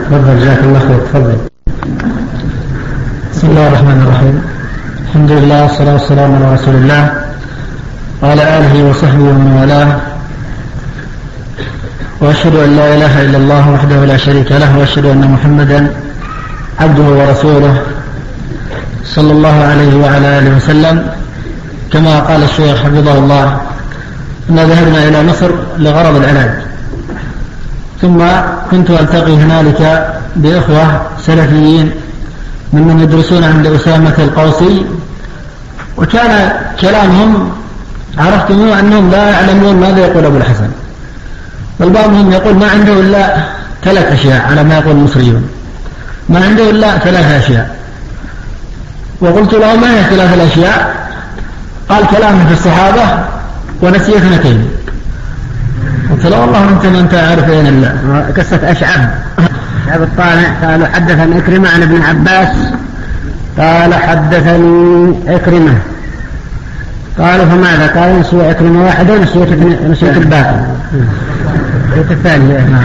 تفضل جزاك الله خير. تفضل. بسم الله الرحمن الرحيم. الحمد لله والصلاة والسلام على رسول الله وعلى آله وصحبه ومن والاه، وأشهد أن لا إله إلا الله وحده لا شريك له، وأشهد أن محمدا عبده ورسوله صلى الله عليه وعلى آله وسلم. كما قال الشيخ حفظه الله، إن ذهبنا إلى مصر لغرض العلاج، ثم كنت ألتقي هنالك بإخوة سلفيين ممن يدرسون عند أسامة القوسي، وكان كلامهم عرفت منه أنهم لا يعلمون ماذا يقول أبو الحسن، بل بعضهم يقول ما عنده إلا 3 أشياء على ما يقول المصريون، ما عنده إلا 3 أشياء. وقلت له ما هي 3 الأشياء؟ قال كلامه في الصحابة ونسي 2. قلت له والله أنت عارف أين قصة أشعب الطالع قالوا حدثني إكرمة عن ابن عباس قال حدثني إكرمة، قالوا فماذا؟ قال نسي إكرمة واحدة ونسيت الباقي الثانية.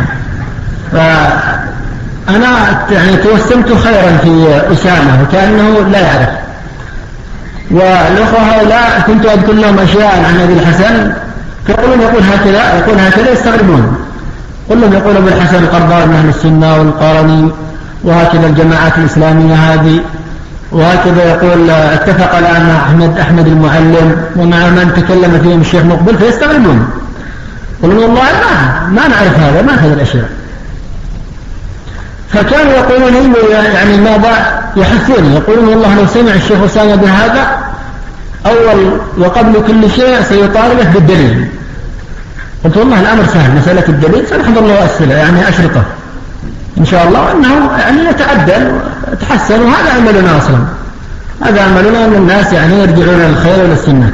فأنا يعني توسمت خيرا في أسامة وكأنه لا يعرف، والأخوة هؤلاء كنت أذكر لهم أشياء عن أبي الحسن فيقولون يقول هكذا يستغربون. قل لهم يقول أبو الحسن القرضاوي من أهل السنة والقرني، وهكذا الجماعات الإسلامية هذه، وهكذا يقول اتفق الآن أحمد المعلم، ومع من تكلم فيهم الشيخ مقبل، فيستغربون. قلوا والله ما نعرف هذا، ما هذه الأشياء. فكانوا يقولون يعني ماذا يحثوني، يقولون والله لو سمع الشيخ أسامة بهذا أول وقبل كل شيء سيطالبه بالدليل. قلت والله الأمر سهل، مسألة الدليل سنحضر له أسئلة يعني أشرطة إن شاء الله، أنه يعني يتعدل ويتحسن، وهذا عملنا أصلا، هذا عملنا أن الناس يعني يرجعون للخير وللسنة.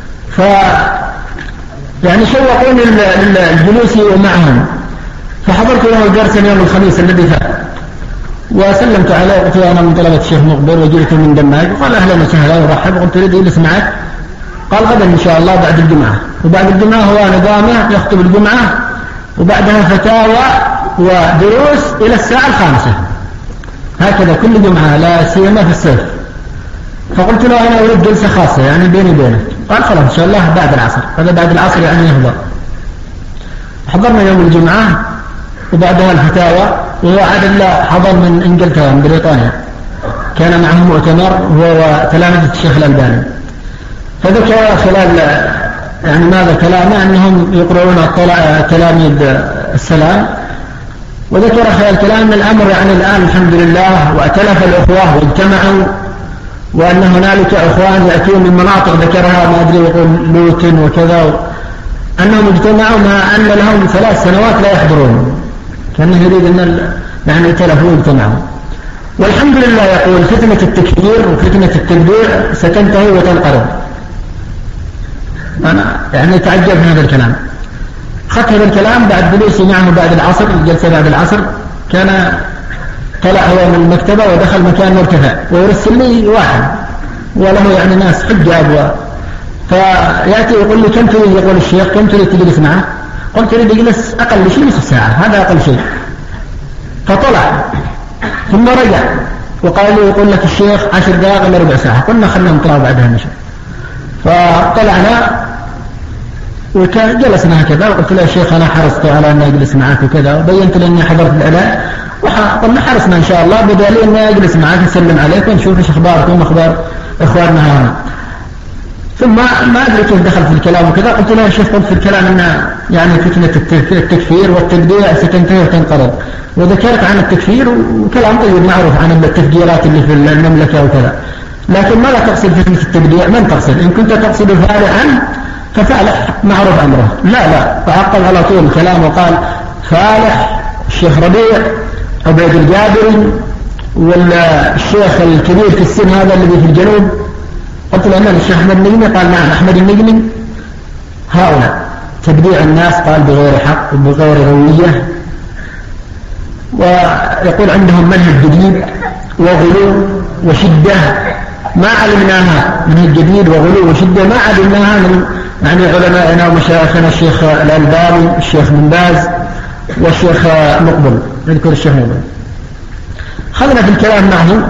يعني شوقوني الجلوس معهم، فحضرت له درسا يوم الخميس الذي فات، وسلمت عليه قلت أنا من طلبة الشيخ مقبل وجئت من دماج، قال أهلا وسهلا ورحب. قلت تريد أجلس معك؟ قال غدا إن شاء الله بعد الجمعة، وبعد الجمعة هو نظامه يخطب الجمعة وبعدها فتاوى ودروس إلى الساعة 5، هكذا كل جمعة لا سيما في الصيف. فقلت له أنا أريد جلسة خاصة يعني بيني وبينك. قال خلاص إن شاء الله بعد العصر، هذا بعد العصر يعني يحضر. حضرنا يوم الجمعة وبعدها الفتاوى، وهو عدد حضر من إنجلترا من بريطانيا، كان معه مؤتمر هو وتلامذة الشيخ الألباني. فذكر خلال يعني ماذا كلامه أنهم يقرؤون تلاميذ السلام، وذكر خلال كلام الأمر يعني الآن الحمد لله وأتلف الأخوة واجتمعوا، وأن هنالك أخوان يأتون من مناطق ذكرها ما أدري يقول لوتن وكذا، أنهم اجتمعوا مع أن لهم 3 سنوات لا يحضرون، كأنه يريد أن يعني تلفوا واجتمعوا. والحمد لله يقول فتنة التكفير وفتنة التبديع ستنتهي وتنقرض. أنا يعني أتعجب من هذا الكلام. أخذت هذا الكلام بعد جلوسي معه بعد العصر، الجلسة بعد العصر، كان طلع هو من المكتبة ودخل مكان مرتفع ويرسل لي واحد وله يعني ناس حجاب، فيأتي يقول لي كم تريد، يقول الشيخ كم تريد تجلس معه؟ قلت تريد أجلس أقل شيء نصف ساعة، هذا أقل شيء. فطلع ثم رجع وقال لي يقول لك الشيخ 10 دقائق إلا ربع ساعة. قلنا خلنا نطلع بعدها نشوف. فطلعنا وجلسنا هكذا، وقلت له يا شيخ أنا حرصت على أن أجلس معك وكذا، وبينت لأني حضرت الإعلان، وقلنا حرصنا إن شاء الله بدالي أني أجلس معك نسلم عليك ونشوف إيش أخباركم وأخبار إخواننا هنا. ثم ما أدري كيف دخل في الكلام وكذا، قلت له يا شيخ قلت في الكلام أن يعني فتنة التكفير والتبديع ستنتهي وتنقرض، وذكرت عن التكفير وكلام طيب معروف عن التفجيرات اللي في المملكة وكذا، لكن ماذا تقصد فتنة التبديع؟ من تقصد؟ إن كنت تقصد فالحا ففالح معروف أمره. لا فعقب على طول الكلام وقال فالح الشيخ ربيع عبيد الجابري والشيخ الكبير في السن هذا الذي في الجنوب. قلت له من الشيخ أحمد النجمي؟ قال نعم أحمد النجمي. هؤلاء تبديع الناس قال بغير حق وبغير روية، ويقول عندهم منهج جديد وغلو وشدة ما علمناها، منهج جديد وغلو وشدة ما علمناها من يعني علمائنا ومشايخنا الشيخ الألباني، الشيخ بن باز، والشيخ مقبل، نذكر الشيخ مقبل. خذنا في الكلام معه،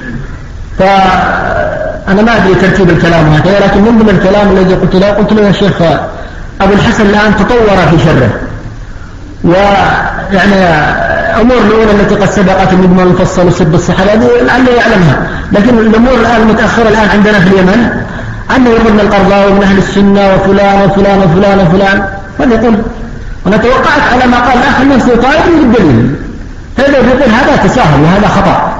فأنا ما أدري ترتيب الكلام هكذا، لكن من ضمن الكلام الذي قلت له يا شيخ أبو الحسن الآن تطور في شره، ويعني أمور الأولى التي قد سبقت المجمل المفصل وسب الصحابة هذه لعله يعلمها، لكن الأمور الآن المتأخرة الآن عندنا في اليمن أنه يقول القرضاوي من أهل السنة وفلان وفلان وفلان وفلان، فنقول أنا توقعت على ما قال الأخ النفسي طالب بالدليل، فإذا يقول هذا تساهل وهذا خطأ.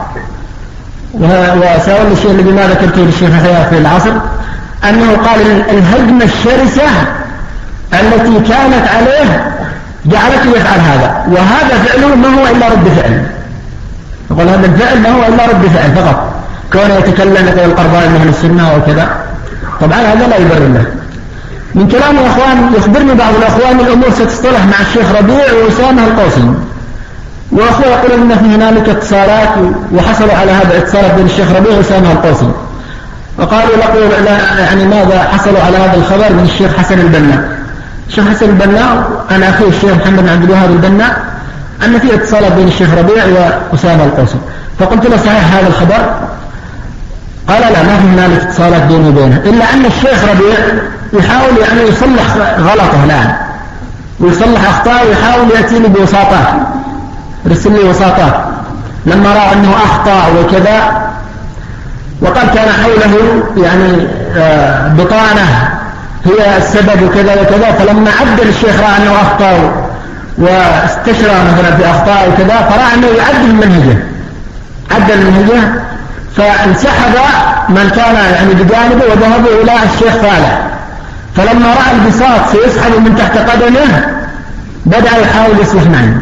وسأقول الشيء الذي ما ذكرته للشيخ يحيى في العصر أنه قال الهجمة الشرسة التي كانت عليه جعلته يفعل هذا، وهذا فعله ما هو إلا رد فعل. يقول هذا الفعل ما هو إلا رد فعل فقط، كونه يتكلم يقول القرضاوي من أهل السنة وكذا، طبعا هذا لا يبرر له. من كلام الأخوان يخبرني بعض الأخوان الأمور ستصطلح مع الشيخ ربيع وأسامة القوسي، وأخوة يقولون أن في هنالك اتصالات وحصلوا على هذا الاتصالات بين الشيخ ربيع وأسامة القوسي، وقالوا لقوا يعني ماذا حصلوا على هذا الخبر من الشيخ حسن البنا. الشيخ حسن البنا أنا أخي الشيخ محمد بن عبد الوهاب البنا أن في اتصالات بين الشيخ ربيع وأسامة القوسي، فقلت له صحيح هذا الخبر؟ قال لا ما في هنالك اتصالات بيني وبينه، إلا أن الشيخ ربيع يحاول يعني يصلح غلطه الآن ويصلح أخطاء ويحاول يأتيني بوساطات، رسل لي وساطات لما رأى أنه أخطأ وكذا، وقال كان حوله يعني بطانة هي السبب وكذا وكذا، فلما عدل الشيخ رأى أنه أخطأ واستشرى مثلا في أخطاء وكذا، فرأى أنه يعدل منهجه، عدل منهجه، فانسحب من كان يعني بجانبه وذهبوا إلى الشيخ فالح، فلما رأى البساط سيسحب من تحت قدمه بدأ يحاول يصلح معه،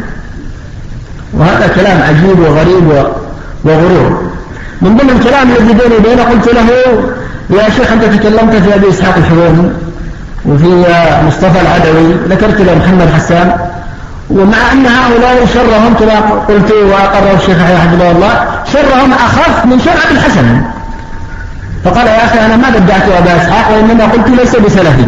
وهذا كلام عجيب وغريب وغرور. من ضمن الكلام الذي بيني وبينه قلت له يا شيخ أنت تكلمت في أبي إسحاق الحويني وفي مصطفى العدوي، ذكرت له محمد حسان، ومع أن هؤلاء شرهم كما قلت وأقره الشيخ يحيى حفظه الله شرهم أخف من شر أبي الحسن. فقال يا أخي أنا ما بدعت أبا إسحاق وإنما قلت ليس بسلفي.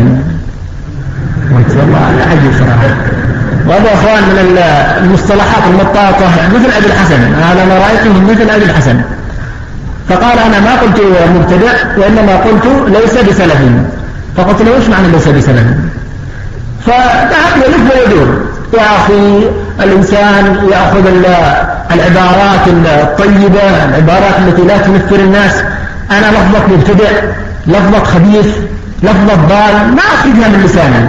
والله هذا عجيب صراحة، وهذا أخوان من المصطلحات المطاطة مثل أبي الحسن، هذا ما رأيته مثل أبي الحسن. فقال أنا ما قلت مبتدع وإنما قلت ليس بسلفي، فقلت له إيش معنى ليس بسلفي؟ فذهب يلف ويدور. يا أخي الإنسان يأخذ العبارات الطيبة، العبارات التي لا تنفر الناس، أنا لفظك مبتدع، لفظك خبيث، لفظك ضال، ما أخذها من لساني،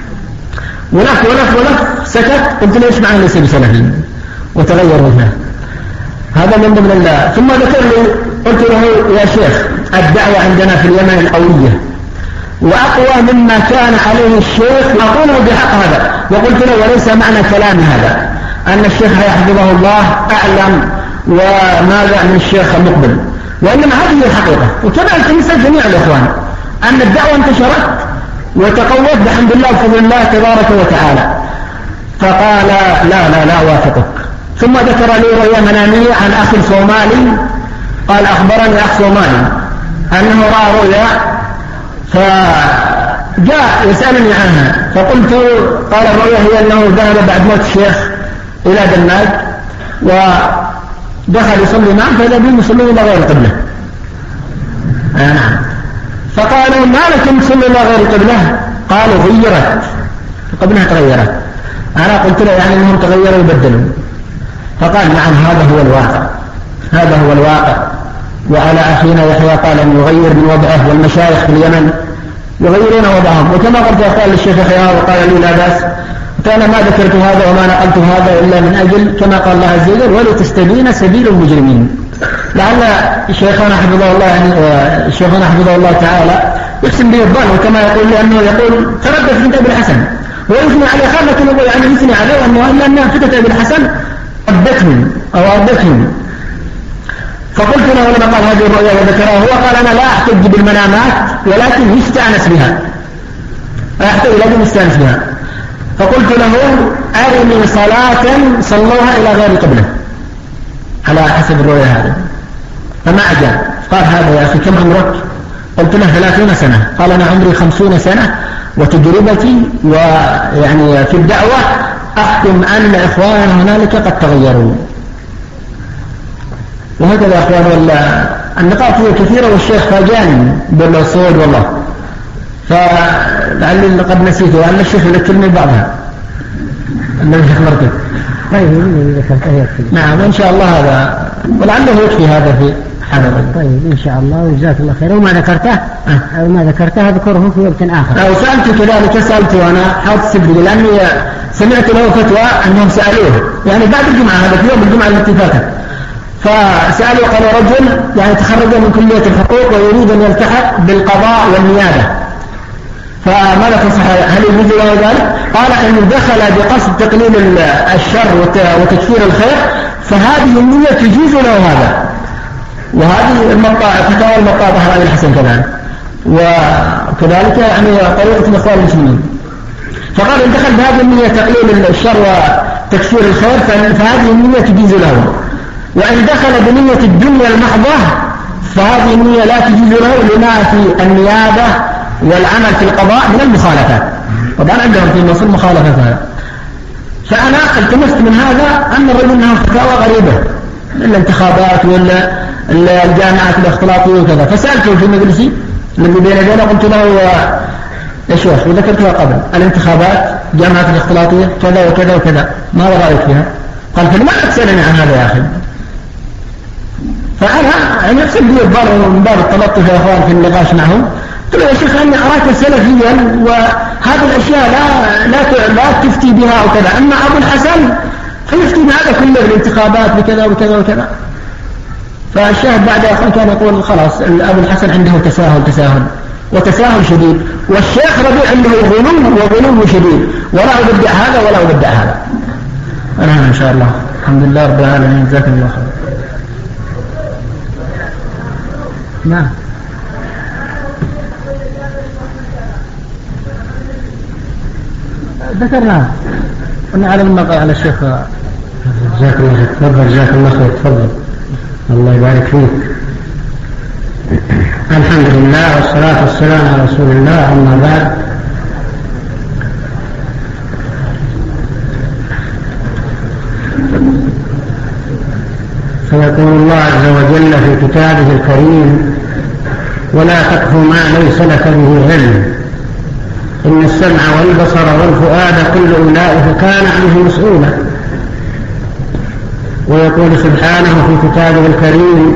ولف ولف ولف، سكت. قلت له إيش معنى ليس بسلفي؟ وتغير وجهه. هذا من ضمن الله. ثم ذكر لي قلت له يا شيخ الدعوة عندنا في اليمن القوية وأقوى مما كان عليه الشيخ، أقوله بحق هذا، وقلت له وليس معنى كلام هذا أن الشيخ حفظه الله أعلم وماذا من الشيخ المقبل، وإنما هذه هي الحقيقة. وكذلك مثل جميع الإخوان أن الدعوة انتشرت وتقوت بحمد الله وفضل الله تبارك وتعالى. فقال لا أوافقك. ثم ذكر لي رؤيا منامية عن أخ صومالي، قال أخبرني أخ صومالي أنه رأى رؤيا فجاء يسألني عنها، فقلت قال الرؤيا هي أنه ذهب بعد موت الشيخ إلى دماج ودخل يصلي معه فإذا بهم يصلون إلى غير القبلة. نعم. فقالوا ما لكم تصلوا إلى غير القبلة؟ قالوا غيرت القبلة، تغيرت. أنا قلت له يعني أنهم تغيروا وبدلوا. فقال نعم هذا هو الواقع، هذا هو الواقع. وعلى أخينا يحيى قال أن يغير من وضعه، والمشايخ في اليمن يغيرون وضعهم. وكما قلت قال للشيخ يحيى وقال لي لا بأس، فأنا ما ذكرت هذا وما نقلت هذا إلا من أجل كما قال الله عز وجل ولتستبين سبيل المجرمين. لعل شيخنا حفظه الله يعني شيخنا حفظه الله تعالى يحسن به الظن، وكما يقول لأنه يقول تردد في أبي الحسن ويثني عليه خلة يعني يثني عليه أنه أنها فتة أبي الحسن أردتهم. فقلت له لما قال هذه الرؤيا وذكرها هو قال أنا لا أحتج بالمنامات ولكن يستأنس بها، أحتج لكن يستأنس بها. فقلت له أرني صلاة صلوها إلى غير القبلة على حسب الرؤيا هذه، فما أجاب. قال هذا يا أخي كم عمرك؟ قلت له 30 سنة. قال أنا عمري 50 سنة وتجربتي ويعني في الدعوة أحكم أن إخواننا هنالك قد تغيروا. وهكذا يا أخوان النقاط هي كثيرة والشيخ فاجاني بالصوت والله، فلعلي قد نسيته وأن الشيخ يذكرني بعضها الذي أخبرته. طيب ذكرته يكفي. نعم إن شاء الله هذا ولعله يكفي هذا في حاضر. طيب إن شاء الله وجزاك الله خير. وما ذكرته أو ما ذكرته أذكره في وقت آخر. لو سألت كذلك سألته أنا حاط السبب لأني سمعت له فتوى أنهم سألوه يعني بعد الجمعة، هذا في يوم الجمعة التي فاتت، فسألوا قالوا رجل يعني تخرج من كلية الحقوق ويريد أن يلتحق بالقضاء والنيابة، فماذا تنصح؟ هل يجوز له ذلك؟ قال إن دخل بقصد تقليل الشر وتكفير الخير فهذه النية تجوز له هذا. وهذه فتاوى المطاع ظهر علي الحسن كذلك، وكذلك يعني طريقة الإخوان المسلمين. فقال إن دخل بهذه النية تقليل الشر وتكفير الخير فهذه النية تجوز له، وإن دخل بنية الدنيا المحضة فهذه النية لا تجوز له لما في النيابة والعمل في القضاء من المخالفات. طبعا عندهم في مصر مخالفات هذا. فأنا التمست من هذا أن الرجل له فتاوى غريبة، الانتخابات ولا الجامعات الاختلاطية وكذا، فسألته في مجلسي الذي بين يدينا قلت له ايش وذكرتها قبل الانتخابات جامعات الاختلاطية كذا وكذا وكذا، ما رأيك فيها؟ قال فلما تسألني عن هذا يا أخي؟ فأنا يعني أقصد لي من باب التلطف يا أخوان في النقاش معهم، قلت له يا شيخ أني أراك سلفيا وهذه الأشياء لا تفتي بها أو كذا، أما أبو الحسن فيفتي بهذا كله الانتخابات بكذا وكذا وكذا. فالشاهد بعد أخوان كان يقول خلاص أبو الحسن عنده وتساهل شديد، والشيخ ربيع عنده غلو شديد، ولا أبدع هذا ولا أبدع هذا. أنا إن شاء الله الحمد لله رب العالمين جزاكم الله خير. نعم ذكرناها قلنا على ما قال على الشيخ. جزاك الله خير. تفضل جزاك الله خير. تفضل الله يبارك فيك. الحمد لله والصلاة والسلام على رسول الله. أما بعد فيقول الله عز وجل في كتابه الكريم ولا تقف ما ليس لك به علم إن السمع والبصر والفؤاد كل أولئك كان عنه مسؤولا. ويقول سبحانه في كتابه الكريم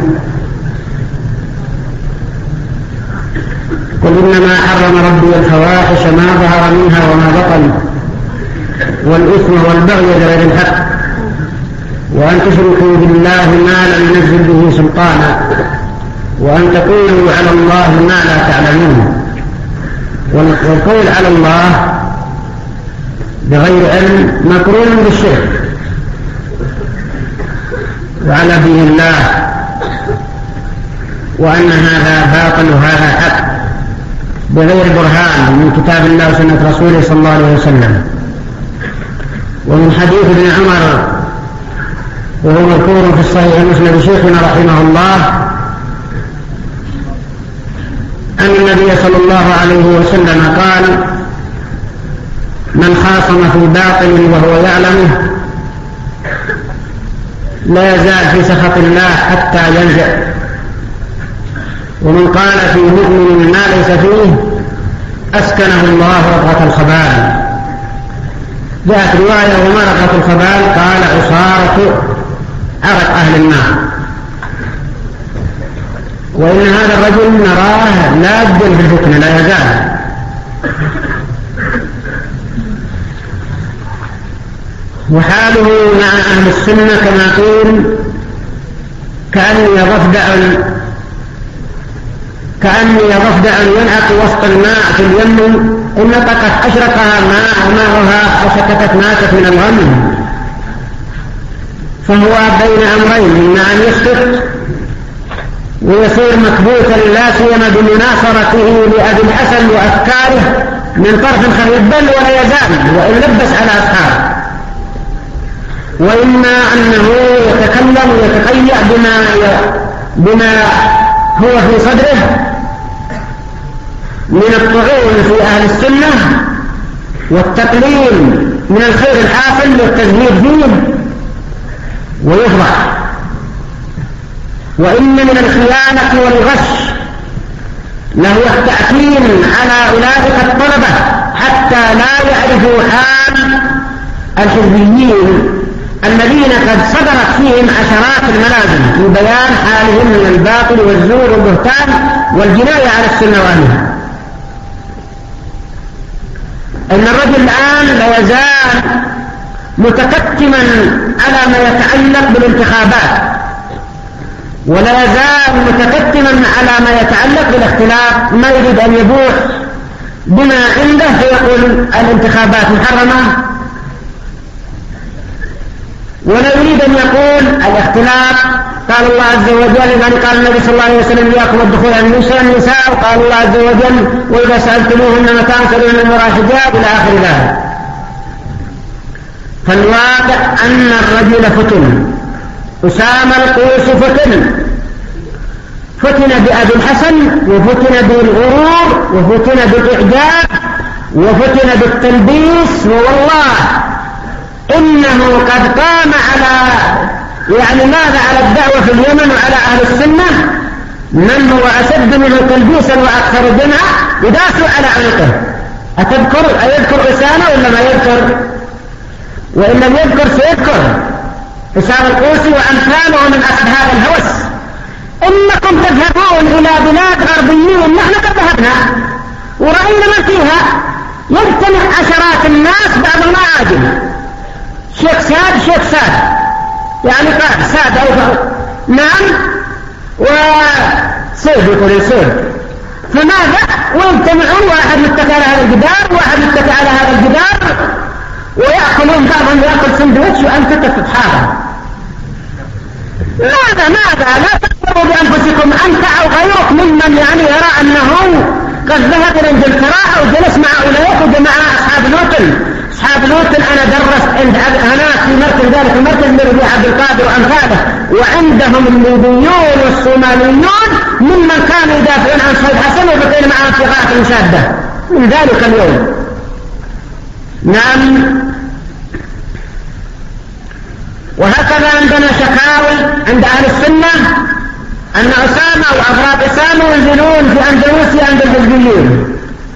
قل إنما حرم ربي الفواحش ما ظهر منها وما بطن والإثم والبغي بغير الحق وأن تشركوا بالله ما لم ينزل به سلطانا وأن تقولوا على الله ما لا تعلمون. والقول على الله بغير علم مقرون بالشرك وعلى دين الله، وأن هذا باطل وهذا حق بغير برهان من كتاب الله وسنة رسوله صلى الله عليه وسلم. ومن حديث ابن عمر وهو مذكور في الصحيح مسند شيخنا رحمه الله أن النبي صلى الله عليه وسلم قال من خاصم في باطل وهو يعلمه لا يزال في سخط الله حتى ينزع، ومن قال في مؤمن ما ليس فيه أسكنه الله رقعة الخبال. جاءت رواية وما رقعة الخبال؟ قال عصارة عرق أهل النار. وإن هذا الرجل نراه لا يبدل في الفتنة لا يزال. وحاله مع أهل السنة كما قيل كأني ضفدع ينعق وسط الماء في اليم إن نطقت أشرقها ماء وماءها أو سكتت ماتت من الغم. فهو بين أمرين، إما أن يسكت ويصير مكبوتا لا سيما بمناصرته لأبي الحسن وأفكاره من طرف خفيف بل ولا يزال وإن لبس على أفكاره، وإما أنه يتكلم ويتقيأ بما هو في صدره من الطعون في أهل السنة والتقليل من الخير الحاصل والتزهيد فيه ويفرح. وإن من الخيانة والغش لهو التأكيد على أولئك الطلبة حتى لا يعرفوا حال الحزبيين الذين قد صدرت فيهم عشرات الملازم لبيان حالهم من الباطل والزور والبهتان والجناية على السنة وأهلها. إن الرجل الآن لا يزال متكتما على ما يتعلق بالانتخابات، ولا يزال متكتما على ما يتعلق بالاختلاف، ما يريد أن يبوح بما عنده فيقول الانتخابات محرمة، ولا يريد أن يقول الاختلاف. قال الله عز وجل، يعني قال النبي صلى الله عليه وسلم إياكم الدخول عن النساء، وقال الله عز وجل وإذا سألتموهن متاعا فاسألوهن من وراء حجاب إلى آخر ذلك. فالواقع أن الرجل فتن، أسامة القوس فتن بأبي الحسن، وفتن بالغرور، وفتن بالإعجاب، وفتن بالتلبيس. والله إنه قد قام على ماذا على الدعوة في اليمن وعلى أهل السنة من هو أشد منه تلبيسا وأكثر جمعا يداسوا على عنقه. أيذكر أسامة ولا ما يذكر؟ وإن لم يذكر سيذكر أسامة القوسي وأمثاله من أصحاب الهوس. إنكم تذهبون إلى بلاد غربيين، نحن قد ذهبنا ورأينا ما فيها، يجتمع عشرات الناس بعض المعاجم، شيخ ساد يعني قاعد ساد أو نعم وسيد يقول يسيد. فماذا؟ ويجتمعون، واحد يتكى على هذا الجدار واحد يتكى على هذا الجدار، ويأكلون بعضهم يأكل سندويتش وأنت تتحاضر. ماذا لا تكبروا بأنفسكم أنت أو غيرك ممن يرى أنه قد ذهب إلى انجلترا أو جلس مع أولئك وجمع أصحاب لوطن. أنا درست هناك في مركز ذلك المركز من ربيع عبد القادر وأمثاله، وعندهم الليبيون والصوماليون ممن كانوا يدافعون عن سيد حسن وبقينا معهم في غاية مشادة من ذلك اليوم. نعم. وهكذا عندنا شكاوي عند أهل السنة أن أسامة وأفراد أسامة ينزلون في أندلسيا عند الحزبيين،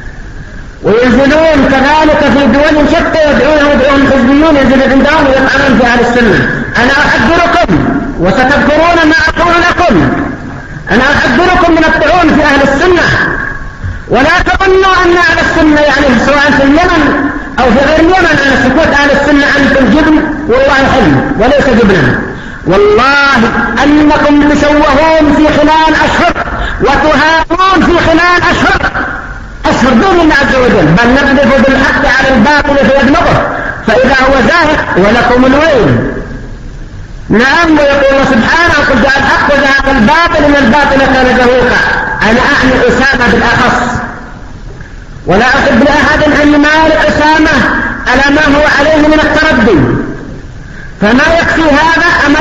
وينزلون كذلك في دول شتى يدعون الحزبيون ينزلون عندهم ويطعنون في أهل السنة. أنا أحذركم وستذكرون ما أقول لكم، أنا أحذركم من الطعون في أهل السنة، ولا تظنوا أن أهل السنة سواء في اليمن أو في غير اليمن أن سكوت أهل السنة أنتم جبن، والله حلم وليس جبنا. والله أنكم تشوهون في خلال أشهر وتهانون في خلال أشهر دون الله عز وجل، بل نقذف بالحق على الباطل فيدمغه فإذا هو زاهق ولكم الويل. نعم. ويقول الله سبحانه قل جاء الحق وزهق الباطل إن الباطل كان زهوقا. أنا أعني أسامة بالأخص، ولا أحب لأحد أن يمارق أسامة على ما هو عليه من التردي، فما يكفي هذا أما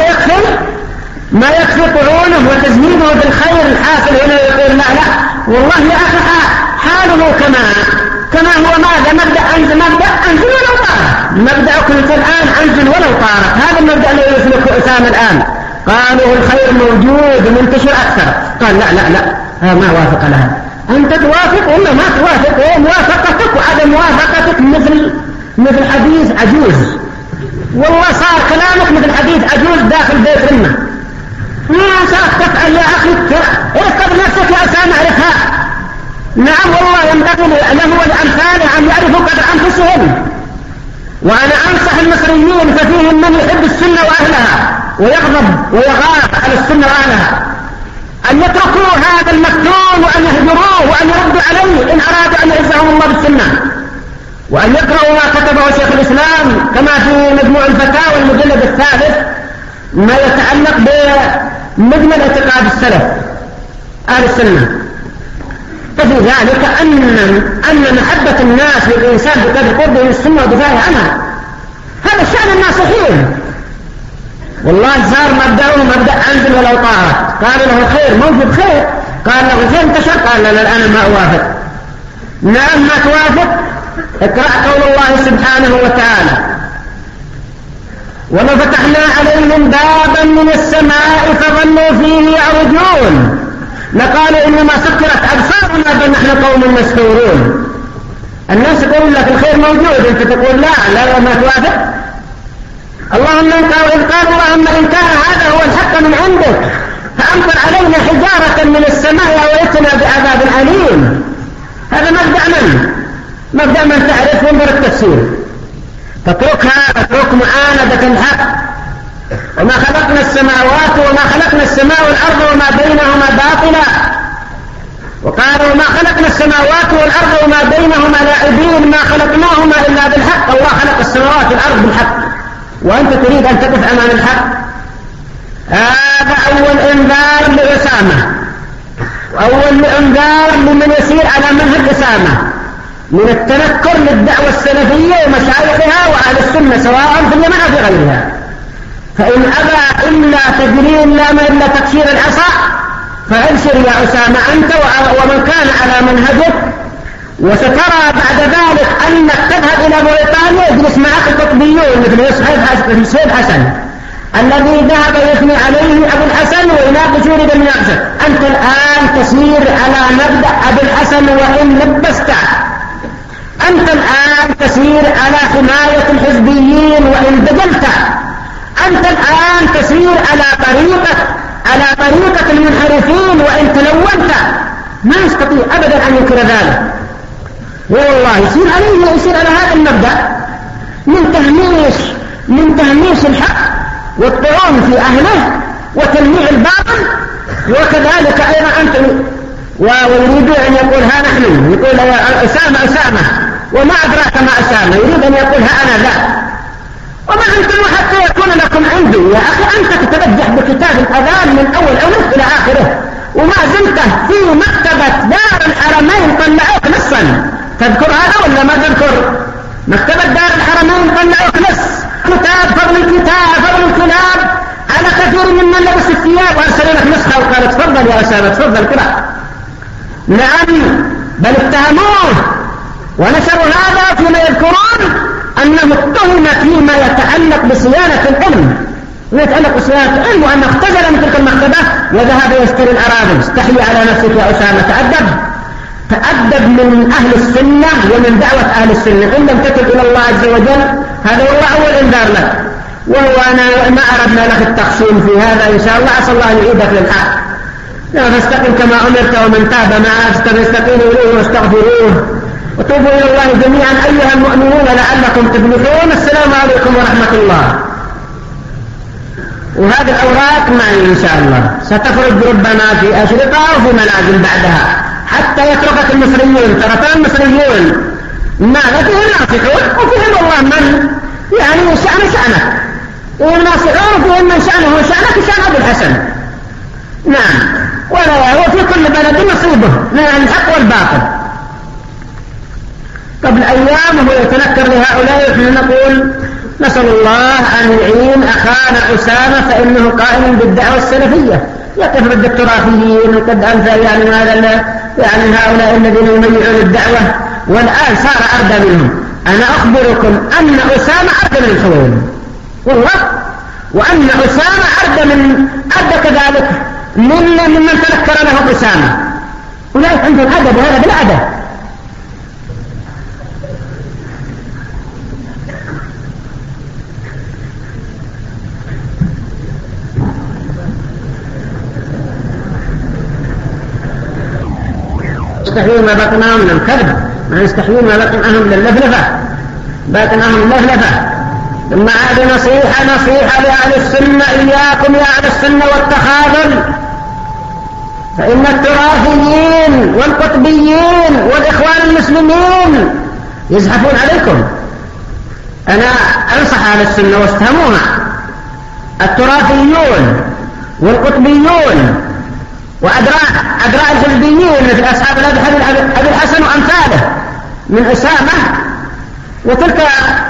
ما يكفي طعونه وتزهيده بالخير الحاصل هنا. يقول لا والله يا أخي حاله كما هو. ماذا مبدأ أنزل ولو طارت، مبدأكم الآن أنزل ولو طارت. هذا المبدأ الذي يسلكه أسامة الآن. قالوا الخير موجود ومنتشر أكثر. قال لا ما وافق لها. أنت توافق ولا ما توافق؟ موافقتك وعدم موافقتك مثل حديث عجوز. والله صار كلامك مثل حديث عجوز داخل بيت رمة. ما صار تفعل يا أخي؟ اركب نفسك يا أسامة عرفها. نعم والله ينبغي له والأمثال أن يعرفوا قدر أنفسهم. وأنا أنصح المصريين ففيهم من يحب السنة وأهلها ويغضب ويغار على السنة وأهلها أن يتركوا هذا المفتون وأن يهجروه وأن يردوا عليه إن أرادوا أن يعزهم الله بالسنة، وأن يقرأوا ما كتبه شيخ الإسلام كما في مجموع الفتاوى المجلد الثالث ما يتعلق بمجمل اعتقاد السلف أهل السنة. ففي ذلك أن محبة الناس للإنسان بقدر قربه من السنة ودفاعه عنها هذا شأن الناصحين. والله صار مبدأ أنزل ولو طارت. قال له الخير موجود خير، قال له الخير انتشر، قال لا أنا ما أوافق. نعم ما توافق. اقرأ قول الله سبحانه وتعالى ولو فتحنا عليهم بابا من السماء فظلوا فيه لقالوا إنما سكرت أبصارنا بل نحن قوم مسحورون. الناس يقول لك الخير موجود، أنت تقول لا ما توافق. اللهم إذ قال اللهم إن كان هذا هو الحق من عندك فأمطر علينا حجارة من السماء أو ائتنا بعذاب أليم. هذا مبدأ من تعرف وانظر التفسير، تترك معاندة الحق. وما خلقنا السماء والأرض وما بينهما باطلا. وقالوا ما خلقنا السماوات والأرض وما بينهما لاعبين، ما خلقناهما إلا بالحق. الله خلق السماوات والأرض بالحق وأنت تريد أن تقف أمام الحق. هذا أول إنذار لأسامة، وأول إنذار لمن يسير على منهج أسامة من التنكر للدعوة السلفية ومشايخها وأهل السنة سواء في اليمن أو في غيرها. فإن أبى إلا تجري إلا تكسير العصا فأبشر يا أسامة أنت ومن كان على منهجك، وسترى بعد ذلك أنك تذهب إلى موريتانيا يجلس معك القطبيون مثل سيد حسن الذي ذهب يثني عليه أبو الحسن ويناقشون بالمناقشة. أنت الآن تسير على مبدأ أبو الحسن وإن لبست. أنت الآن تسير على حماية الحزبيين وإن دجلت. أنت الآن تسير على طريقة المنحرفين وإن تلونت. ما يستطيع أبدا أن ينكر ذلك. والله يسير على هذا المبدأ من تهميش الحق والطعون في أهله وتلميع الباطل. وكذلك أيضا أنت ويريد أن يقول ها نحن، يقول يا أسامة وما أدراك ما أسامة، يريد أن يقول ها أنا لا. وما أنتم حتى يكون لكم عندي يا أخي. أنت تتبجح بكتاب الأذان من أول أمر إلى آخره وما زلت في مكتبة دار الحرمين طلعوك نصا. تذكر هذا ولا ما تذكر؟ مكتبة دار الحرمين طلعوك نص فضل الكتاب على كثير ممن لبس الثياب وأرسلوا لك نسخة وقال تفضل يا أسامة تفضل كده. نعم بل اتهموه ونشروا هذا فيما يذكرون أنه اتهم فيما يتعلق بصيانة العلم وأنه اختزل من تلك المكتبة وذهب يشتري الأراضي. استحي على نفسك يا أسامة، تأدب من أهل السنة ومن دعوة أهل السنة. إن لم تتب إلى الله عز وجل هذا هو أول إنذار لك. أنا ما أردنا لك التقسيم في هذا إن شاء الله. عسى الله يعيدك للحق. فاستقم كما أمرت ومن تاب معك فاستقيموا إليه واستغفروه وتوبوا إلى الله جميعا أيها المؤمنون لعلكم تفلحون. السلام عليكم ورحمة الله. وهذه الأوراق معي إن شاء الله ستخرج ربما في أشرطة وفي منازل بعدها حتى يتركك المصريون. ترى المصريون ماذا فيهم ناصحون وفيهم والله من يعني شأنك، فيهم ناصحون وفيهم من شأنه شأنك شأن أبو الحسن. نعم وفي كل بلد نصيبه من الحق والباطل. قبل أيام هو يتنكر لهؤلاء ونحن نقول نسأل الله أن يعين أخانا أسامة فإنه قائم بالدعوة السلفية يقف ضد التراثيين وقد أنفى يعني هؤلاء الذين يميعون الدعوة والآن صار أردى منهم. أنا أخبركم أن أسامة أردى من الخوين والله، وأن أسامة أردى كذلك ممن تنكر له أسامة. أولئك عندهم أدب وهذا بالأدب. يستحيون ما بطنهم من الكذب، ما يستحيون ما بطنهم من اللفلفة. ثم عاد نصيحة لأهل السنة، إياكم يا أهل السنة والتخاذل، فإن التراثيين والقطبيين والإخوان المسلمين يزحفون عليكم. أنا أنصح أهل السنة واستهموها. التراثيون والقطبيون وأدراء الحزبيين مثل أصحاب أبي الحسن وأمثاله من أسامة وتلك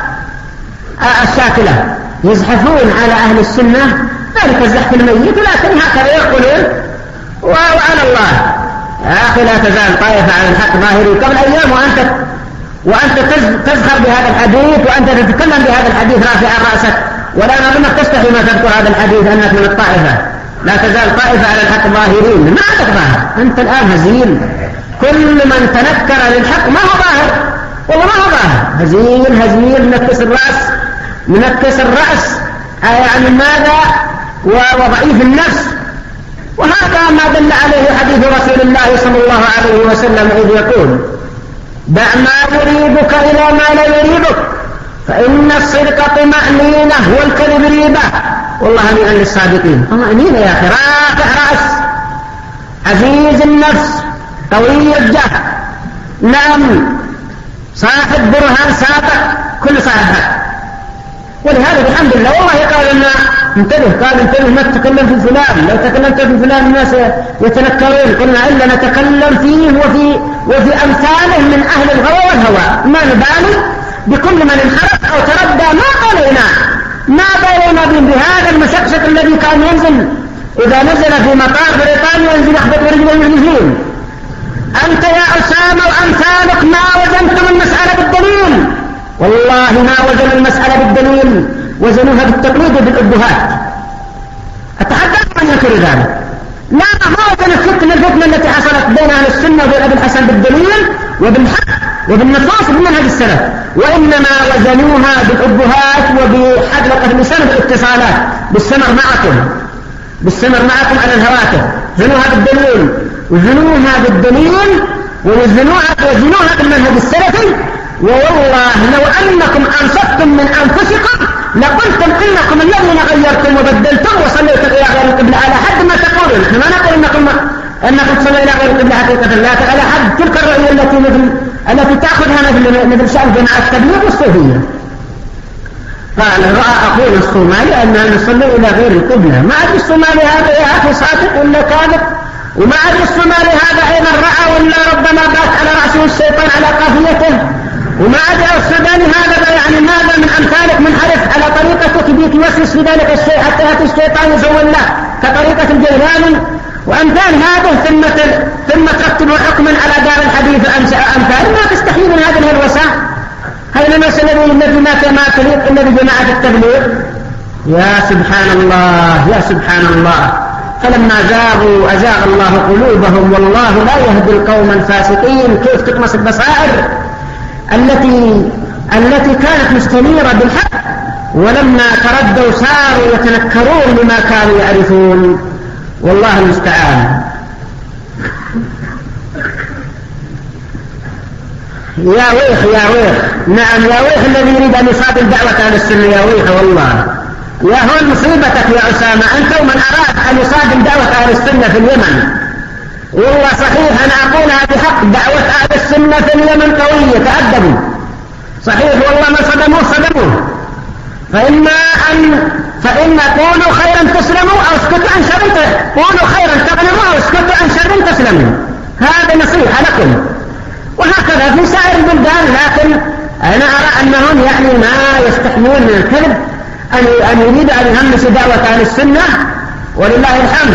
الشاكلة يزحفون على أهل السنة ذلك الزحف الميت، ولكن هكذا يقولون وعلى الله يا أخي لا تزال طائفة على الحق ظاهري. قبل أيام وأنت تزخر بهذا الحديث وأنت تتكلم بهذا الحديث رافعا رأسك، ولا نظنك تستحي ما تذكر هذا الحديث أنك من الطائفة. لا تزال طائفة على الحق ظاهرين. ما عندك ظاهر، أنت الآن هزيل. كل من تنكر للحق ما هو ظاهر، والله ما هو ظاهر، هزيل منكس الرأس يعني ماذا، وضعيف النفس. وهذا ما دل عليه حديث رسول الله صلى الله عليه وسلم إذ يقول: دع ما يريبك إلى ما لا يريبك، فإن الصدق طمأنينة والكذب ريبة، والله هنيئا للصادقين. طمأنينة يا أخي، رافع رأس، عزيز النفس، قوي الجهل، نعم، صاحب برهان سابق، كل صاحب حق. ولهذا الحمد لله والله قال لنا انتبه ما تتكلم في فلان، لو تكلمت في فلان الناس يتنكرون. قلنا إلا نتكلم فيه وفي أمثاله من أهل الغوى والهوى، ما نبالي بكل من انحرف أو تردى. ما بالينا بهذا المشقشق الذي كان ينزل إذا نزل في مطار بريطانيا ينزل يخبط برجل المجلسين. أنت يا أسامة وأمثالك ما وزنتم المسألة بالدليل، والله ما وزنوا المسألة بالدليل، وزنوها بالتقليد وبالأبهات. أتحدث من ينكر ذلك. لا، ما وزن الفتنة التي حصلت بين أهل السنة وبين أبي الحسن بالدليل وبالحق وبالنصوص وبمنهج السلف، وإنما وزنوها بالأبهات وبحلقة اللسان بالاتصالات، بالسمر معكم على الهواتف. زنوها بالدليل وزنوها بالمنهج السلفي. ووالله لو أنكم أنصفتم من أنفسكم لقلتم إنكم الذين غيرتم وبدلتم وصليتم إلى غير القبلة، على حد ما تقولون. نحن ما نقول أنكم تصلوا إلى غير القبلة حقيقة، لا، على حد تلك الرؤية التي تأخذها مثل شأن جماعة التبليغ والصوفية. قال: رأى أخونا الصومالي أننا نصلي إلى غير القبلة. ما أدري الصومالي هذا يا أخي صادق ولا كاذب، وما أدري الصومالي هذا أين رأى ولا ربما بات على رأسه الشيطان على قافيته، وما أدري السوداني هذا يعني ماذا من أمثالك منحرف على طريقتك بيك يوسوس في ذلك الشيء حتى يأتي الشيطان يزول له كطريقة الجيلاني وأمثال هذا، ثم ترتب حكما على دار الحديث أمثال. ما تستحي من هذه الهلوسة. هذا المسألة الذي ما تليق إلا بجماعة التبليغ. يا سبحان الله، فلما زاغوا أزاغ الله قلوبهم، والله لا يهدي القوم الفاسقين. كيف تطمس البصائر التي كانت مستنيرة بالحق، ولما تردوا صاروا يتنكرون بما كانوا يعرفون، والله المستعان. يا ويح، نعم يا ويح الذي يريد أن يصادم دعوة أهل السنة، يا ويح والله. يا هون مصيبتك يا أسامة، أنت ومن أراد أن يصادم دعوة أهل السنة في اليمن. والله صحيح أنا أقولها بحق، دعوة أهل السنة في اليمن قوية، تأدبوا صحيح، والله ما صدموه. فإن قولوا خيرا تسلموا أو اسكتوا عن شر، قولوا خيرا تغنموا أو اسكتوا عن شر تسلموا. هذا نصيحة لكم، وهكذا في سائر البلدان. لكن أنا أرى أنهم يعني ما يستحيون من الكذب أن يريد أن يهمسوا دعوة أهل السنة. ولله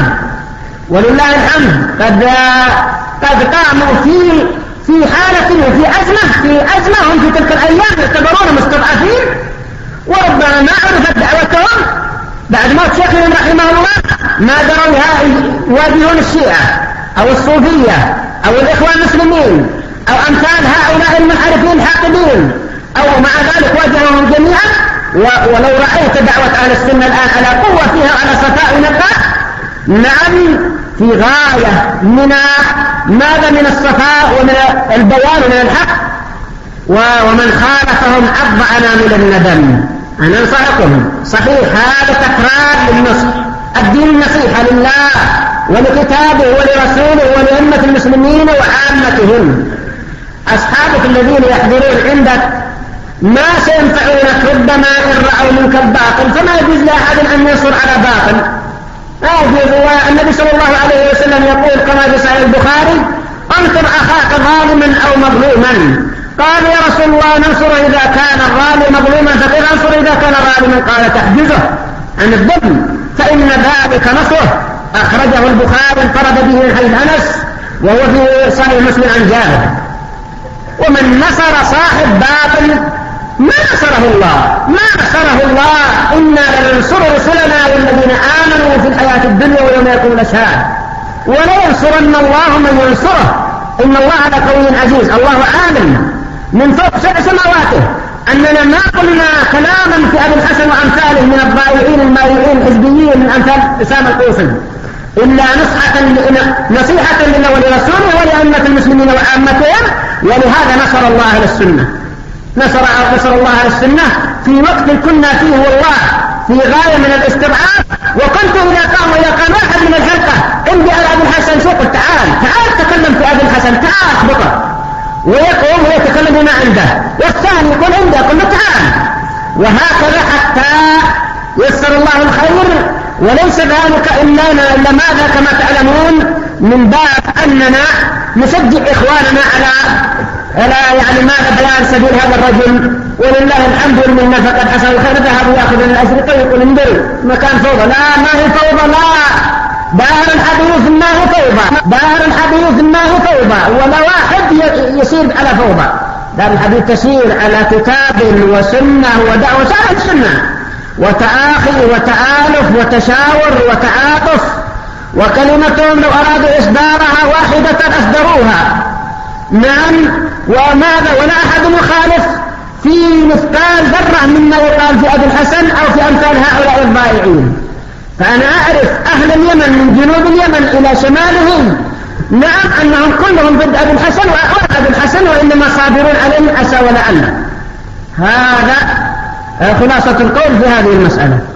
الحمد قد قاموا في حالة وفي أزمة هم في تلك الأيام يعتبرون مستضعفين، وربما ما عرفت دعوتهم بعد موت شيخهم رحمه الله، ما دروا يواجهون الشيعة أو الصوفية أو الإخوان المسلمين أو أمثال هؤلاء المنحرفين الحاقدين، أو مع ذلك واجههم جميعا. ولو رأيت دعوة أهل السنة الآن على قوة فيها على صفاء ونقاء، نعم، في غاية من الصفاء ومن البيان ومن الحق، ومن خالفهم عض أنامل الندم. أنا أنصحكم صحيح، هذا تكرار للنصح، الدين النصيحة لله ولكتابه ولرسوله ولأمة المسلمين وعامتهم. أصحابك الذين يحضرون عندك ما سينفعونك ربما إن رأوا منك الباطل، فما يجوز لأحد أن ينصر على باطل. النبي صلى الله عليه وسلم يقول كما في صحيح البخاري: انصر أخاك ظالما أو مظلوما. قال: يا رسول الله ننصر إذا كان الظالم مظلوما، فكيف أنصر إذا كان ظالما؟ قال: تحجزه عن الظلم فإن ذلك نصره. أخرجه البخاري انفرد به من حديث أنس، وهو في صحيح مسلم عن جابر. ومن نصر صاحب باطل ما نصره الله. إنا لننصر رسلنا والذين آمنوا في الحياة الدنيا ويوم الأشهاد، ولا ينصرن الله من ينصره، إن الله لقوي عزيز. الله عالم من فوق 7 سماواته أننا ما قلنا كلاما في أبي الحسن وأمثاله من الضائعين المائعين الحزبيين من أمثال أسامة القوصي إلا نصيحة لله ولرسوله ولأئمة المسلمين وعامتهم. ولهذا نصر الله للسنة، نصر الله للسنة في وقت كنا فيه والله في غاية من الاستضعاف. وكنت إذا قام واحد من الحلقة عندي على أبي الحسن شو قلت تعال تكلم في أبي الحسن، تعال أخبطه، ويقوم ويتكلم بما عنده، والثاني يقول عنده، يقول له تعال، وهكذا حتى يسر الله الخير. وليس ذلك إلا ماذا كما تعلمون من باب أننا نشجع إخواننا على يعني ماذا بيان سبيل هذا الرجل، ولله الحمد والمنة فقد حصل الخير. ذهب يأخذ الأشرطة ويقول انظروا مكان فوضى. لا، ما هي فوضى، لا، دار الحديث ما هي فوضى، دار الحديث ما هي فوضى، ولا واحد يسير على فوضى. دار الحديث تسير على كتاب وسنة ودعوة سنة السنة، وتآخي وتآلف وتشاور وتعاطف، وكلمتهم لو أرادوا إصدارها واحدة أصدروها. نعم، ولا أحد يخالف في مثقال ذرة مما يقال في أبي الحسن أو في أمثال هؤلاء الضائعين. فأنا أعرف أهل اليمن من جنوب اليمن إلى شمالهم، نعم، أنهم كلهم ضد أبي الحسن وأبي الحسن، وإنما صابرون عليه عسى ولعل. هذا خلاصة القول في هذه المسألة.